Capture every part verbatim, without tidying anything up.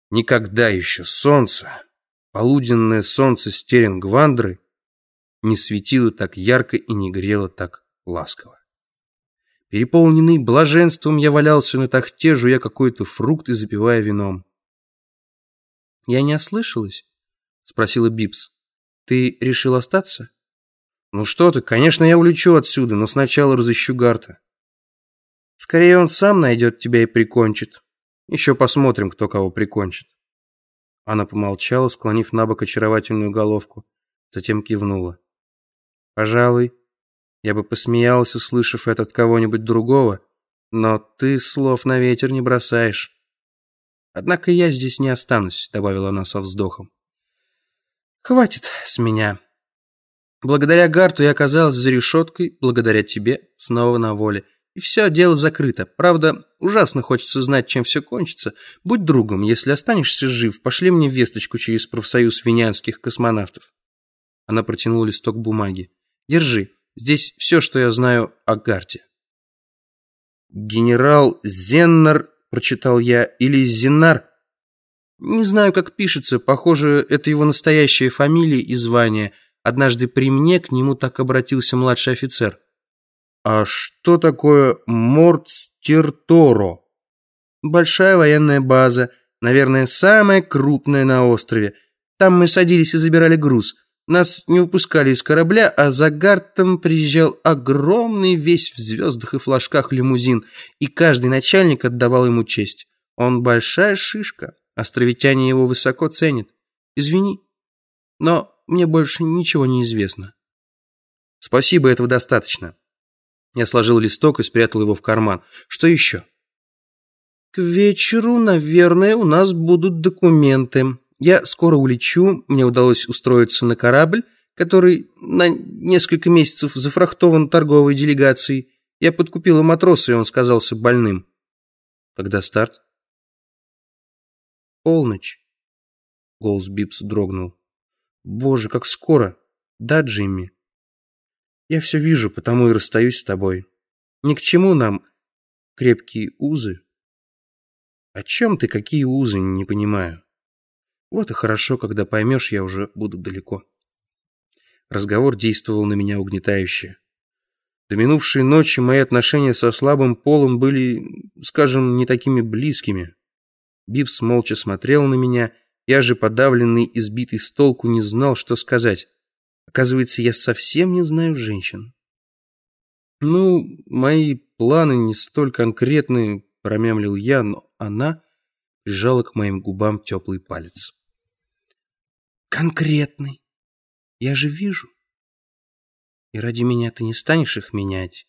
Никогда еще солнце, полуденное солнце Стерингвандры, не светило так ярко и не грело так ласково. Переполненный блаженством, я валялся на тахте, жуя какой-то фрукт и запивая вином. «Я не ослышалась?» — спросила Бибс. «Ты решил остаться?» «Ну что ты, конечно, я улечу отсюда, но сначала разыщу Гарта». «Скорее он сам найдет тебя и прикончит. Еще посмотрим, кто кого прикончит». Она помолчала, склонив на бок очаровательную головку, затем кивнула. «Пожалуй, я бы посмеялась, услышав это от кого-нибудь другого, но ты слов на ветер не бросаешь. Однако я здесь не останусь», — добавила она со вздохом. «Хватит с меня. Благодаря Гарту я оказалась за решеткой, благодаря тебе снова на воле. И все, дело закрыто. Правда, ужасно хочется знать, чем все кончится. Будь другом, если останешься жив, пошли мне весточку через профсоюз венянских космонавтов». Она протянула листок бумаги. «Держи, здесь все, что я знаю о Гарте». «Генерал Зеннар», прочитал я, или Зеннар. Не знаю, как пишется, похоже, это его настоящая фамилия и звание. Однажды при мне к нему так обратился младший офицер. «А что такое Мортстерторо?» «Большая военная база, наверное, самая крупная на острове. Там мы садились и забирали груз. Нас не выпускали из корабля, а за Гартом приезжал огромный, весь в звездах и флажках лимузин, и каждый начальник отдавал ему честь. Он большая шишка, островитяне его высоко ценят. Извини, но мне больше ничего не известно». «Спасибо, этого достаточно». Я сложил листок и спрятал его в карман. «Что еще?» «К вечеру, наверное, у нас будут документы. Я скоро улечу, мне удалось устроиться на корабль, который на несколько месяцев зафрахтован торговой делегацией. Я подкупила матроса, и он сказался больным». «Когда старт?» «Полночь». Голос Бибс дрогнул. «Боже, как скоро! Да, Джимми? Я все вижу, потому и расстаюсь с тобой. Ни к чему нам крепкие узы». «О чем ты? Какие узы? Не понимаю». «Вот и хорошо, когда поймешь, я уже буду далеко». Разговор действовал на меня угнетающе. До минувшей ночи мои отношения со слабым полом были, скажем, не такими близкими. Бибс молча смотрел на меня, я же, подавленный и сбитый с толку, не знал, что сказать. Оказывается, я совсем не знаю женщин. «Ну, мои планы не столь конкретны», — промямлил я, но она прижала к моим губам теплый палец. «Конкретный? Я же вижу. И ради меня ты не станешь их менять.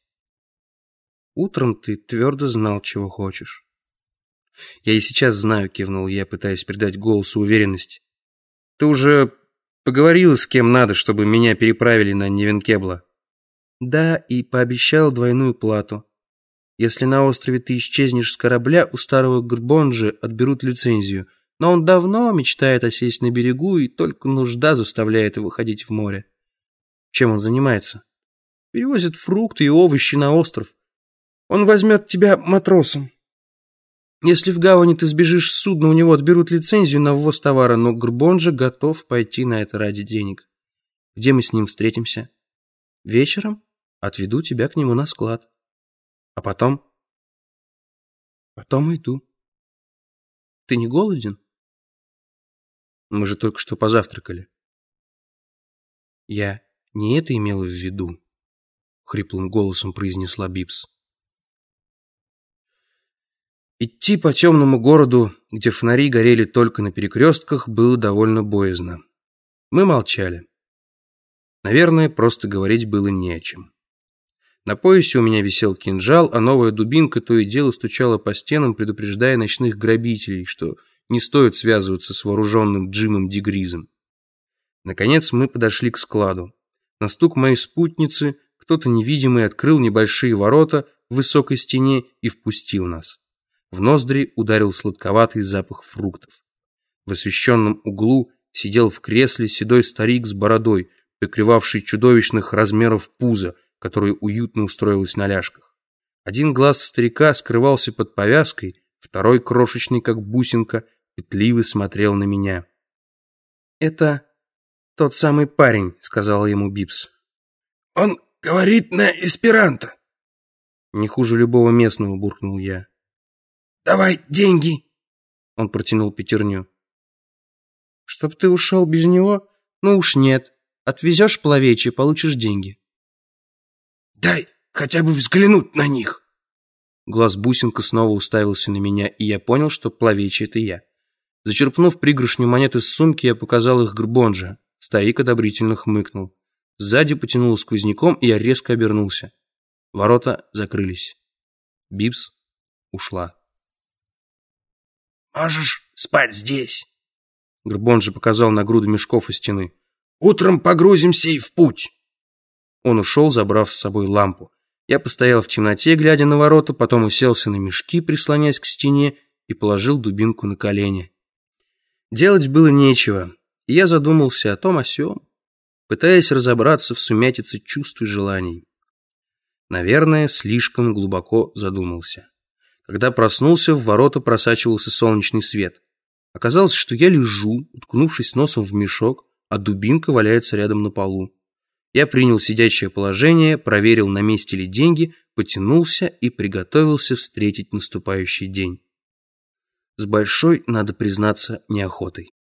Утром ты твердо знал, чего хочешь». «Я и сейчас знаю», — кивнул я, пытаясь придать голосу уверенность. «Ты уже поговорила с кем надо, чтобы меня переправили на Невенкебла?» «Да, и пообещал двойную плату. Если на острове ты исчезнешь с корабля, у старого Грбонджи отберут лицензию. Но он давно мечтает осесть на берегу, и только нужда заставляет его ходить в море». «Чем он занимается?» «Перевозит фрукты и овощи на остров. Он возьмет тебя матросом. Если в гавани ты сбежишь с судна, у него отберут лицензию на ввоз товара, но Грбонджи готов пойти на это ради денег. Где мы с ним встретимся?» «Вечером отведу тебя к нему на склад. А потом?» «Потом уйду. Ты не голоден?» «Мы же только что позавтракали». «Я не это имела в виду», — хриплым голосом произнесла Бибс. Идти по темному городу, где фонари горели только на перекрестках, было довольно боязно. Мы молчали. Наверное, просто говорить было не о чем. На поясе у меня висел кинжал, а новая дубинка то и дело стучала по стенам, предупреждая ночных грабителей, что не стоит связываться с вооруженным Джимом Дегризом. Наконец мы подошли к складу. На стук моей спутницы кто-то невидимый открыл небольшие ворота в высокой стене и впустил нас. В ноздри ударил сладковатый запах фруктов. В освещенном углу сидел в кресле седой старик с бородой, прикрывавший чудовищных размеров пузо, которое уютно устроилось на ляжках. Один глаз старика скрывался под повязкой, второй, крошечный как бусинка, пытливо смотрел на меня. «Это тот самый парень», — сказала ему Бибс. «Он говорит на эсперанто». «Не хуже любого местного», — буркнул я. «Давай деньги». Он протянул пятерню. «Чтоб ты ушел без него? Ну уж нет. Отвезешь Плавечье, получишь деньги». «Дай хотя бы взглянуть на них». Глаз бусинка снова уставился на меня, и я понял, что Плавечье — это я. Зачерпнув пригоршню монет из сумки, я показал их Грбонже. Старик одобрительно хмыкнул. Сзади потянуло сквозняком, и я резко обернулся. Ворота закрылись. Бибс ушла. «Можешь спать здесь». Грбонже показал на груду мешков у стены. «Утром погрузимся и в путь». Он ушел, забрав с собой лампу. Я постоял в темноте, глядя на ворота, потом уселся на мешки, прислонясь к стене, и положил дубинку на колени. Делать было нечего, и я задумался о том о сём, пытаясь разобраться в сумятице чувств и желаний. Наверное, слишком глубоко задумался. Когда проснулся, в ворота просачивался солнечный свет. Оказалось, что я лежу, уткнувшись носом в мешок, а дубинка валяется рядом на полу. Я принял сидячее положение, проверил, на месте ли деньги, потянулся и приготовился встретить наступающий день. С большой, надо признаться, неохотой.